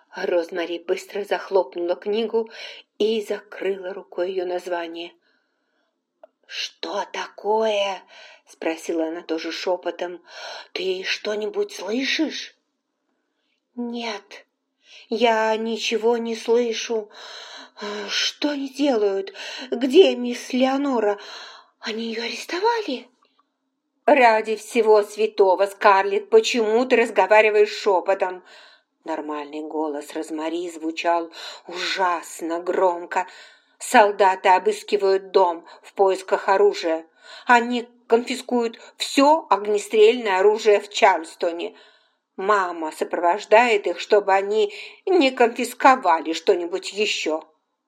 Розмари быстро захлопнула книгу и закрыла рукой ее название. «Что такое?» – спросила она тоже шепотом. «Ты что-нибудь слышишь?» «Нет, я ничего не слышу. Что они делают? Где мисс Леонора? Они ее арестовали?» «Ради всего святого, Скарлетт, почему ты разговариваешь шепотом?» Нормальный голос Розмари звучал ужасно громко. «Солдаты обыскивают дом в поисках оружия. Они конфискуют все огнестрельное оружие в Чарльстоне. Мама сопровождает их, чтобы они не конфисковали что-нибудь еще».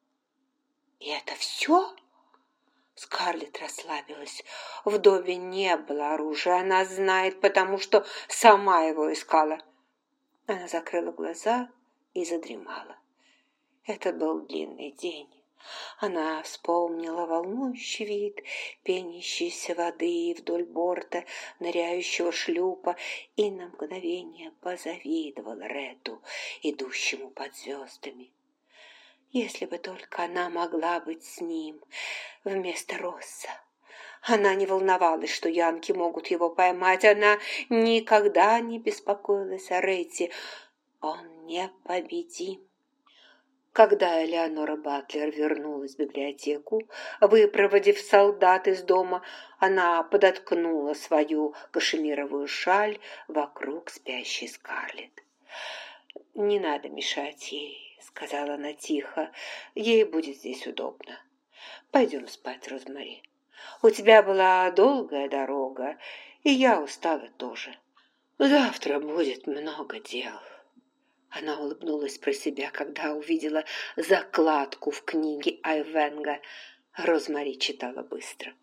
«И это все?» Скарлетт расслабилась. В доме не было оружия, она знает, потому что сама его искала. Она закрыла глаза и задремала. Это был длинный день. Она вспомнила волнующий вид пенящейся воды вдоль борта ныряющего шлюпа и на мгновение позавидовала Рету, идущему под звездами. Если бы только она могла быть с ним вместо Росса. Она не волновалась, что янки могут его поймать. Она никогда не беспокоилась о Ретте. Он непобедим. Когда Элеонора Батлер вернулась в библиотеку, выпроводив солдат из дома, она подоткнула свою кашемировую шаль вокруг спящей Скарлетт. «Не надо мешать ей», — сказала она тихо. «Ей будет здесь удобно. Пойдем спать, Розмари. У тебя была долгая дорога, и я устала тоже. Завтра будет много дел». Она улыбнулась про себя, когда увидела закладку в книге Айвенга. Розмари читала быстро.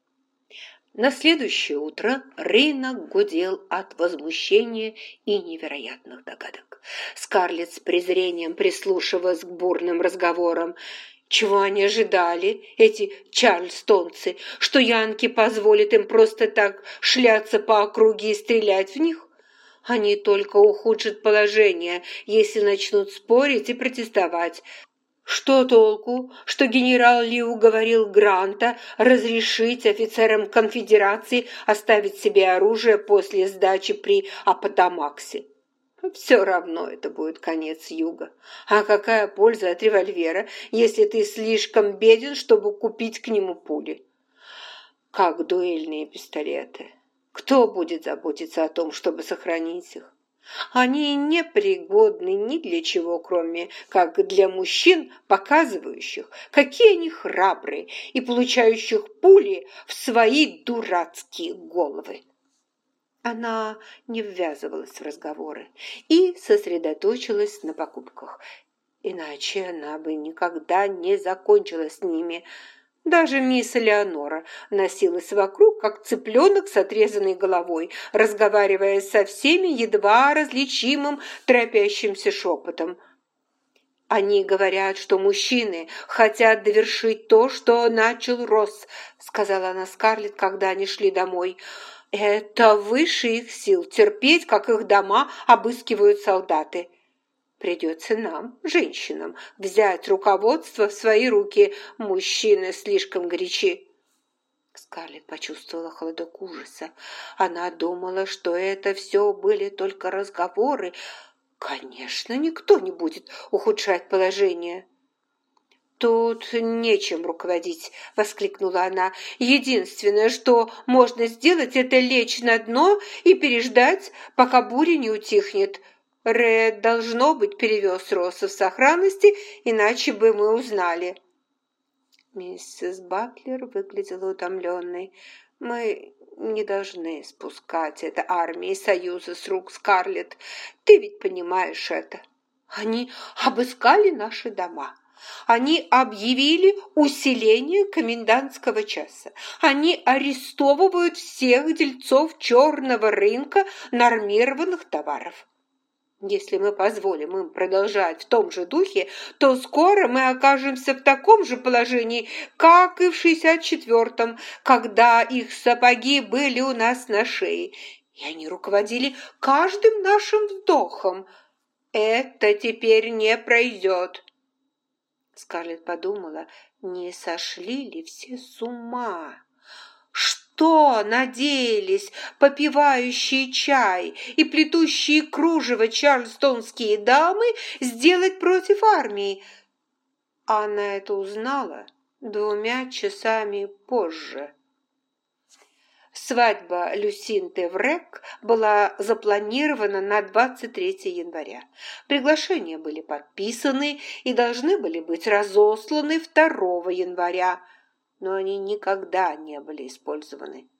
На следующее утро рынок гудел от возмущения и невероятных догадок. Скарлетт с презрением прислушивалась к бурным разговорам. Чего они ожидали, эти чарльстонцы, что янки позволят им просто так шляться по округе и стрелять в них? Они только ухудшат положение, если начнут спорить и протестовать. Что толку, что генерал Ли уговорил Гранта разрешить офицерам конфедерации оставить себе оружие после сдачи при Апатамаксе? Все равно это будет конец юга. А какая польза от револьвера, если ты слишком беден, чтобы купить к нему пули? Как дуэльные пистолеты. Кто будет заботиться о том, чтобы сохранить их? Они непригодны ни для чего, кроме как для мужчин, показывающих, какие они храбрые и получающих пули в свои дурацкие головы. Она не ввязывалась в разговоры и сосредоточилась на покупках. Иначе она бы никогда не закончила с ними. Даже мисс Леонора носилась вокруг, как цыпленок с отрезанной головой, разговаривая со всеми едва различимым торопящимся шепотом. «Они говорят, что мужчины хотят довершить то, что начал Росс», сказала она Скарлетт, когда они шли домой. «Это выше их сил терпеть, как их дома обыскивают солдаты. Придется нам, женщинам, взять руководство в свои руки. Мужчины слишком горячи». Скарлетт почувствовала холодок ужаса. Она думала, что это все были только разговоры. Конечно, никто не будет ухудшать положение. «Тут нечем руководить», — воскликнула она. «Единственное, что можно сделать, это лечь на дно и переждать, пока буря не утихнет. Ред, должно быть, перевез Росса в сохранности, иначе бы мы узнали». Миссис Батлер выглядела утомленной. «Мы не должны спускать это армии Союза с рук, Скарлетт. Ты ведь понимаешь это. Они обыскали наши дома. Они объявили усиление комендантского часа. Они арестовывают всех дельцов черного рынка нормированных товаров. Если мы позволим им продолжать в том же духе, то скоро мы окажемся в таком же положении, как и в 64-м, когда их сапоги были у нас на шее, и они руководили каждым нашим вдохом. Это теперь не пройдет. Скарлетт подумала, не сошли ли все с ума? Что надеялись попивающие чай и плетущие кружево чарльстонские дамы сделать против армии? Она это узнала 2 часами позже. Свадьба Люсинды Врек была запланирована на 23 января. Приглашения были подписаны и должны были быть разосланы 2 января, но они никогда не были использованы.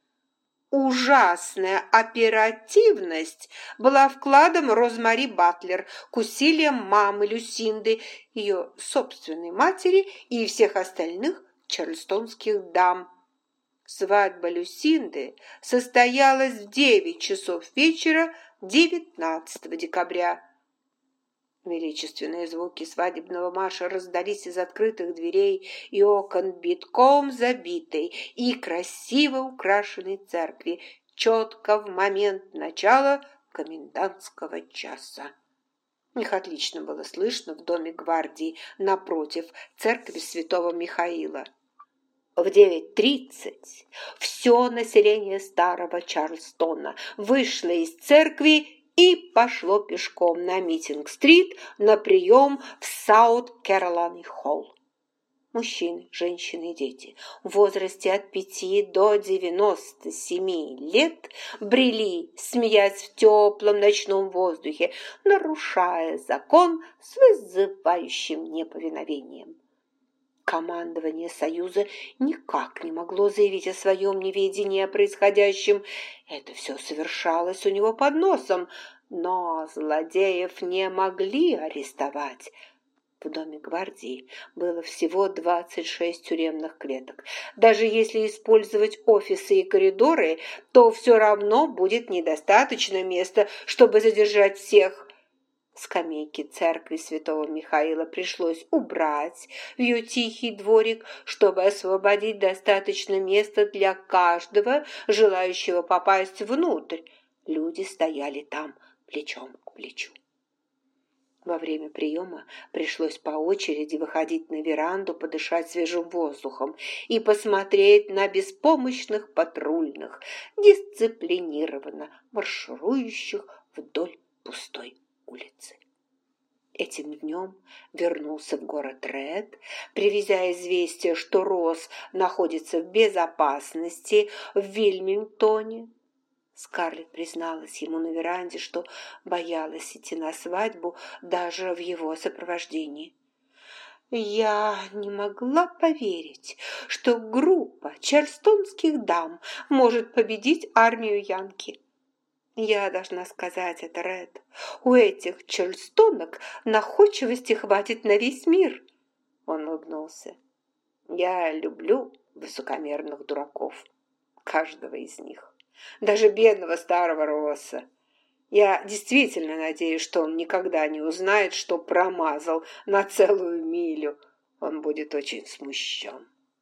Ужасная оперативность была вкладом Розмари Батлер к усилиям мамы Люсинды, ее собственной матери и всех остальных чарльстонских дам. Свадьба Люсинды состоялась в 9 часов вечера 19 декабря. Величественные звуки свадебного марша раздались из открытых дверей и окон битком забитой и красиво украшенной церкви четко в момент начала комендантского часа. Их отлично было слышно в доме гвардии напротив церкви святого Михаила. В 9:30 все население старого Чарльстона вышло из церкви и пошло пешком на Митинг-стрит на прием в Саут-Кэролайн-холл. Мужчины, женщины и дети в возрасте от 5 до 97 лет брели, смеясь в теплом ночном воздухе, нарушая закон с вызывающим неповиновением. Командование Союза никак не могло заявить о своем неведении о происходящем. Это все совершалось у него под носом, но злодеев не могли арестовать. В доме гвардии было всего 26 тюремных клеток. Даже если использовать офисы и коридоры, то все равно будет недостаточно места, чтобы задержать всех. Скамейки церкви святого Михаила пришлось убрать в ее тихий дворик, чтобы освободить достаточно места для каждого, желающего попасть внутрь. Люди стояли там плечом к плечу. Во время приема пришлось по очереди выходить на веранду, подышать свежим воздухом и посмотреть на беспомощных патрульных, дисциплинированно марширующих вдоль пустой улицы. Этим днем вернулся в город Ред, привезя известие, что Росс находится в безопасности в Вильмингтоне. Скарлетт призналась ему на веранде, что боялась идти на свадьбу даже в его сопровождении. «Я не могла поверить, что группа чарльстонских дам может победить армию Янки. Я должна сказать это, Ред. У этих чарльстонок находчивости хватит на весь мир». Он улыбнулся. «Я люблю высокомерных дураков, каждого из них, даже бедного старого Росса. Я действительно надеюсь, что он никогда не узнает, что промазал на целую милю. Он будет очень смущен».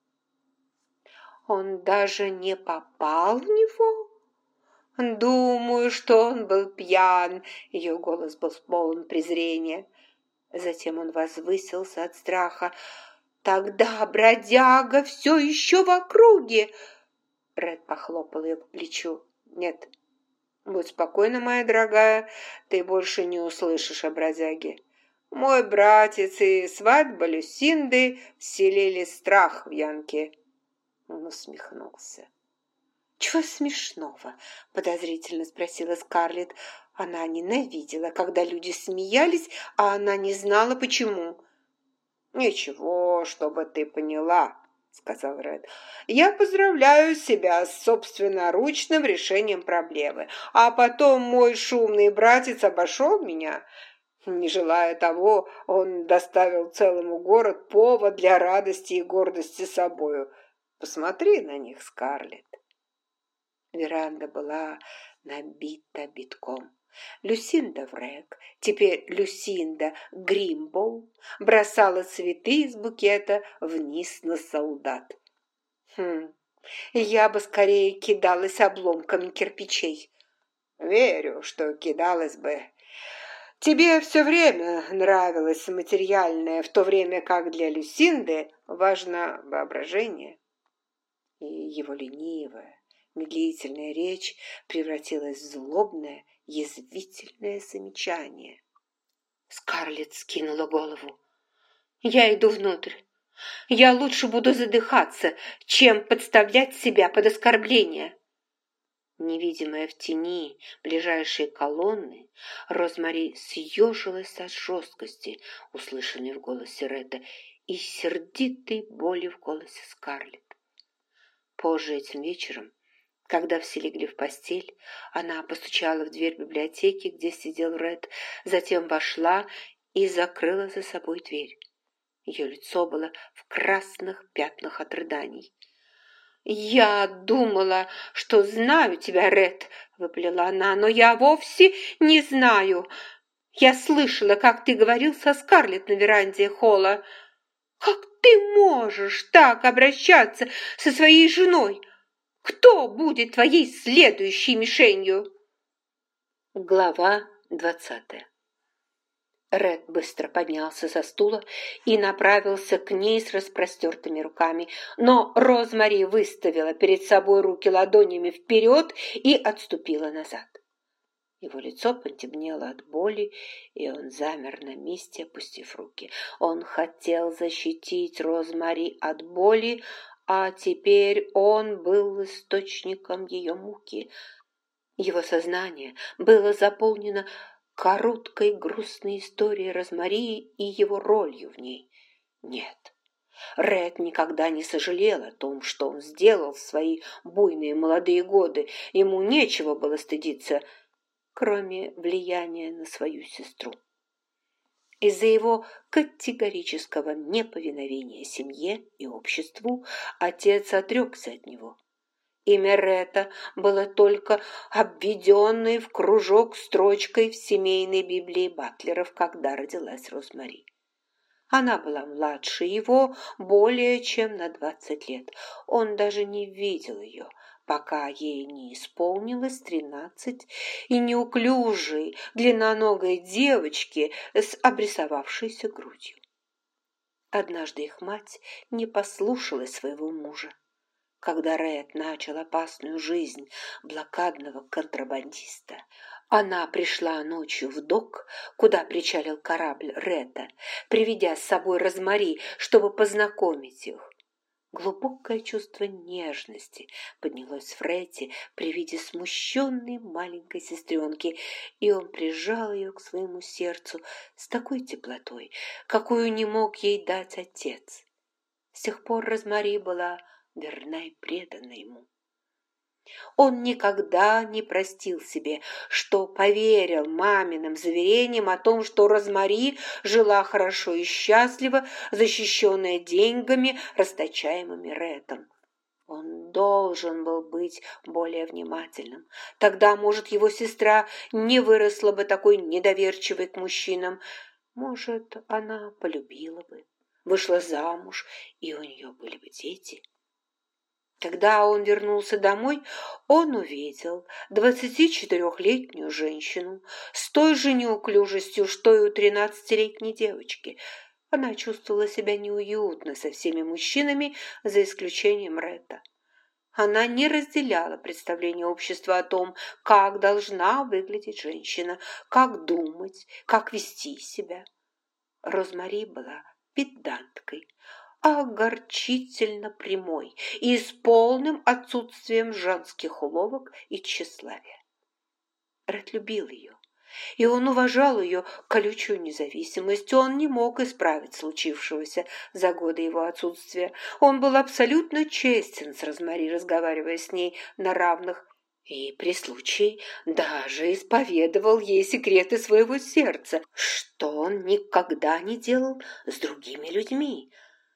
«Он даже не попал в него?» «Думаю, что он был пьян», — ее голос был полон презрения. Затем он возвысился от страха. «Тогда бродяга все еще в округе!» Ред похлопал ее по плечу. «Нет, будь спокойна, моя дорогая, ты больше не услышишь о бродяге. Мой братец и свадьба Люсинды вселили страх в Янке». Он усмехнулся. «Чего смешного?» – подозрительно спросила Скарлетт. Она ненавидела, когда люди смеялись, а она не знала, почему. «Ничего, чтобы ты поняла», – сказал Ред. «Я поздравляю себя с собственноручным решением проблемы, а потом мой шумный братец обошел меня. Не желая того, он доставил целому городу повод для радости и гордости собою. Посмотри на них, Скарлетт». Веранда была набита битком. Люсинда Врек, теперь Люсинда Гримбоу, бросала цветы из букета вниз на солдат. Я бы скорее кидалась обломками кирпичей. «Верю, что кидалась бы. Тебе все время нравилось материальное, в то время как для Люсинды важно воображение». И его ленивая, медлительная речь превратилась в злобное, язвительное замечание. Скарлетт скинула голову. «Я иду внутрь. Я лучше буду задыхаться, чем подставлять себя под оскорбление». Невидимая в тени ближайшей колонны, Розмари съежилась от жесткости, услышанной в голосе Ретта, и сердитой боли в голосе Скарлетт. Позже этим вечером, когда все легли в постель, она постучала в дверь библиотеки, где сидел Ретт, затем вошла и закрыла за собой дверь. Ее лицо было в красных пятнах от рыданий. «Я думала, что знаю тебя, Ретт», — выпалила она, — «но я вовсе не знаю. Я слышала, как ты говорил со Скарлетт на веранде холла. Как ты можешь так обращаться со своей женой? Кто будет твоей следующей мишенью?» Глава 20. Ред быстро поднялся со стула и направился к ней с распростертыми руками, но Розмари выставила перед собой руки ладонями вперед и отступила назад. Его лицо потемнело от боли, и он замер на месте, опустив руки. Он хотел защитить Розмари от боли, а теперь он был источником ее муки. Его сознание было заполнено короткой грустной историей Розмари и его ролью в ней. Нет, Ред никогда не сожалел о том, что он сделал в свои буйные молодые годы. Ему нечего было стыдиться, кроме влияния на свою сестру. Из-за его категорического неповиновения семье и обществу отец отрекся от него. Имя Ретта было только обведенной в кружок строчкой в семейной Библии Батлеров, когда родилась Розмари. Она была младше его более чем на 20 лет. Он даже не видел ее, пока ей не исполнилось 13, и неуклюжей, длинноногой девочки с обрисовавшейся грудью. Однажды их мать не послушалась своего мужа. Когда Ред начал опасную жизнь блокадного контрабандиста, она пришла ночью в док, куда причалил корабль Ретта, приведя с собой Розмари, чтобы познакомить их. Глубокое чувство нежности поднялось в Ретте при виде смущенной маленькой сестренки, и он прижал ее к своему сердцу с такой теплотой, какую не мог ей дать отец. С тех пор Розмари была верна и предана ему. Он никогда не простил себе, что поверил маминым заверениям о том, что Розмари жила хорошо и счастливо, защищенная деньгами, расточаемыми Реттом. Он должен был быть более внимательным. Тогда, может, его сестра не выросла бы такой недоверчивой к мужчинам. Может, она полюбила бы, вышла замуж, и у нее были бы дети. Когда он вернулся домой, он увидел 24-летнюю женщину с той же неуклюжестью, что и у 13-летней девочки. Она чувствовала себя неуютно со всеми мужчинами, за исключением Ретта. Она не разделяла представление общества о том, как должна выглядеть женщина, как думать, как вести себя. Розмари была педанткой, огорчительно прямой и с полным отсутствием женских уловок и тщеславия. Ред любил ее, и он уважал ее колючую независимость. Он не мог исправить случившегося за годы его отсутствия. Он был абсолютно честен с Розмари, разговаривая с ней на равных, и при случае даже исповедовал ей секреты своего сердца, что он никогда не делал с другими людьми.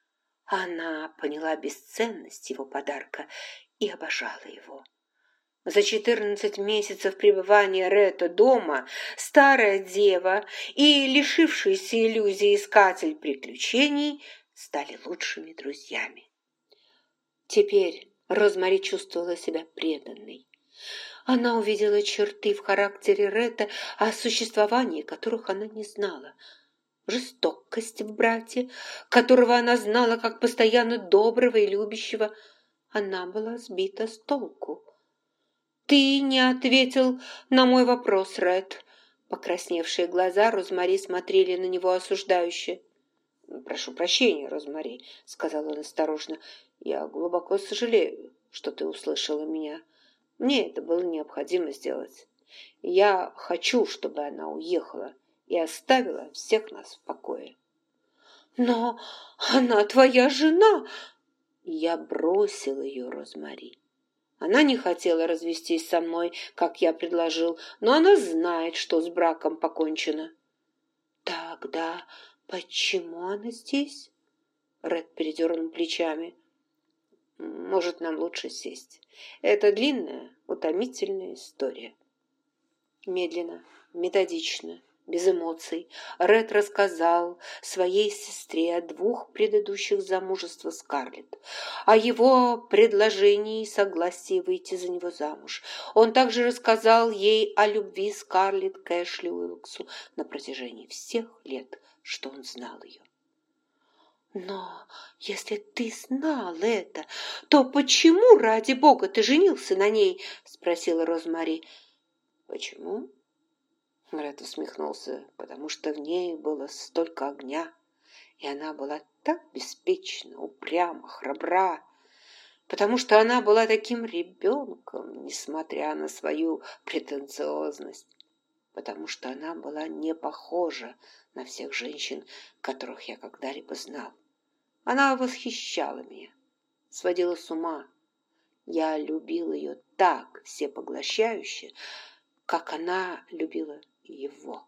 Она поняла бесценность его подарка и обожала его. За 14 месяцев пребывания Ретта дома старая дева и лишившийся иллюзий искатель приключений стали лучшими друзьями. Теперь Розмари чувствовала себя преданной. Она увидела черты в характере Ретта, о существовании которых она не знала. Жестокость в брате, которого она знала как постоянно доброго и любящего. Она была сбита с толку. «Ты не ответил на мой вопрос, Ред». Покрасневшие глаза Розмари смотрели на него осуждающе. «Прошу прощения, Розмари», — сказал он осторожно. «Я глубоко сожалею, что ты услышала меня. Мне это было необходимо сделать. Я хочу, чтобы она уехала и оставила всех нас в покое». «Но она твоя жена!» Я бросил ее, Розмари. Она не хотела развестись со мной, как я предложил, но она знает, что с браком покончено. «Тогда почему она здесь?» Ред передернул плечами. «Может, нам лучше сесть. Это длинная, утомительная история». Медленно, методично, без эмоций Ред рассказал своей сестре о 2 предыдущих замужествах Скарлетт, о его предложении и согласии выйти за него замуж. Он также рассказал ей о любви Скарлетт к Эшли Уилксу на протяжении всех лет, что он знал ее. «Но если ты знал это, то почему, ради бога, ты женился на ней?» – спросила Розмари. «Почему?» Ред усмехнулся. «Потому что в ней было столько огня, и она была так беспечна, упряма, храбра. Потому что она была таким ребенком, несмотря на свою претенциозность. Потому что она была не похожа на всех женщин, которых я когда-либо знал. Она восхищала меня, сводила с ума. Я любил ее так всепоглощающе, как она любила его.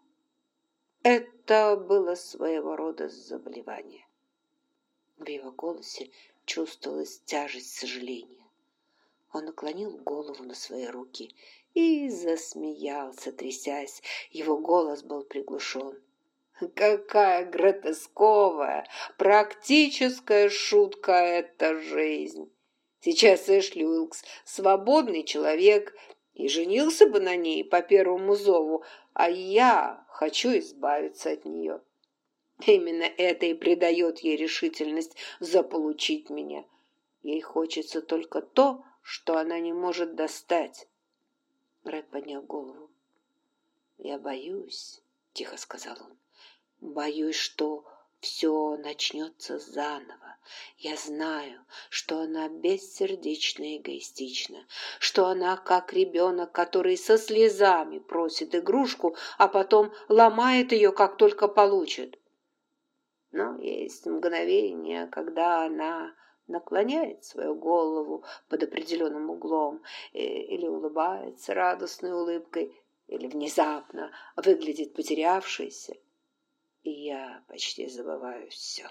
Это было своего рода заболевание». В его голосе чувствовалась тяжесть сожаления. Он наклонил голову на свои руки и засмеялся, трясясь. Его голос был приглушен. «Какая гротесковая, практическая шутка эта жизнь! Сейчас Эшли Уилкс свободный человек и женился бы на ней по первому зову, а я хочу избавиться от нее. Именно это и придает ей решительность заполучить меня. Ей хочется только то, что она не может достать». Ред поднял голову. «Я боюсь», — тихо сказал он. «Боюсь, что все начнется заново. Я знаю, что она бессердечна и эгоистична, что она как ребенок, который со слезами просит игрушку, а потом ломает ее, как только получит. Но есть мгновение, когда она наклоняет свою голову под определенным углом или улыбается радостной улыбкой, или внезапно выглядит потерявшейся, и я почти забываю все».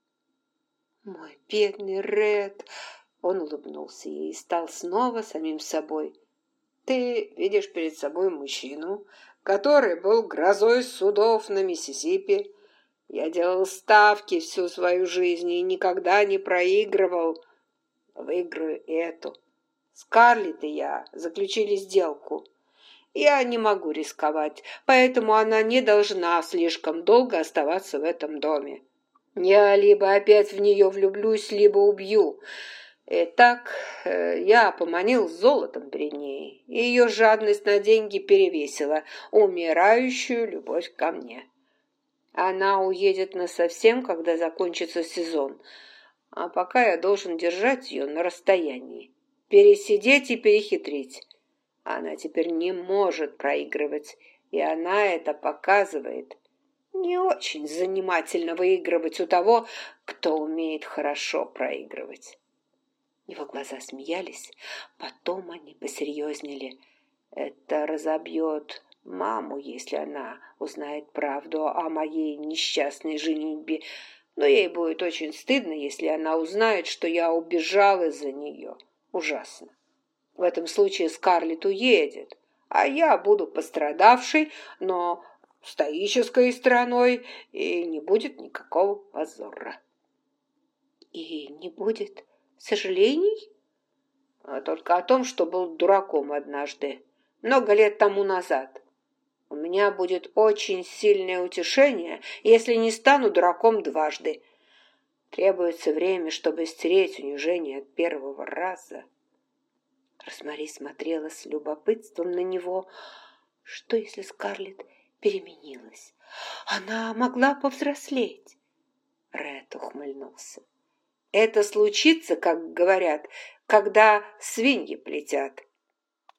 «Мой бедный Ред!» Он улыбнулся ей и стал снова самим собой. «Ты видишь перед собой мужчину, который был грозой судов на Миссисипи. Я делал ставки всю свою жизнь и никогда не проигрывал. Выиграю эту. Скарлетт и я заключили сделку. Я не могу рисковать, поэтому она не должна слишком долго оставаться в этом доме. Я либо опять в нее влюблюсь, либо убью. Итак, я поманил золотом перед ней, и ее жадность на деньги перевесила умирающую любовь ко мне. Она уедет насовсем, когда закончится сезон, а пока я должен держать ее на расстоянии, пересидеть и перехитрить. Она теперь не может проигрывать, и она это показывает. Не очень занимательно выигрывать у того, кто умеет хорошо проигрывать». Его глаза смеялись, потом они посерьезнели. «Это разобьет маму, если она узнает правду о моей несчастной женитьбе, но ей будет очень стыдно, если она узнает, что я убежал из-за нее. Ужасно. В этом случае Скарлетт уедет, а я буду пострадавшей, но стоической стороной, и не будет никакого позора». «И не будет сожалений?» «А только о том, что был дураком однажды. много лет тому назад. У меня будет очень сильное утешение, если не стану дураком дважды. Требуется время, чтобы стереть унижение от первого раза». Розмари смотрела с любопытством на него. Что, если Скарлетт переменилась? Она могла повзрослеть. Ред ухмыльнулся. «Это случится, как говорят, когда свиньи плетят.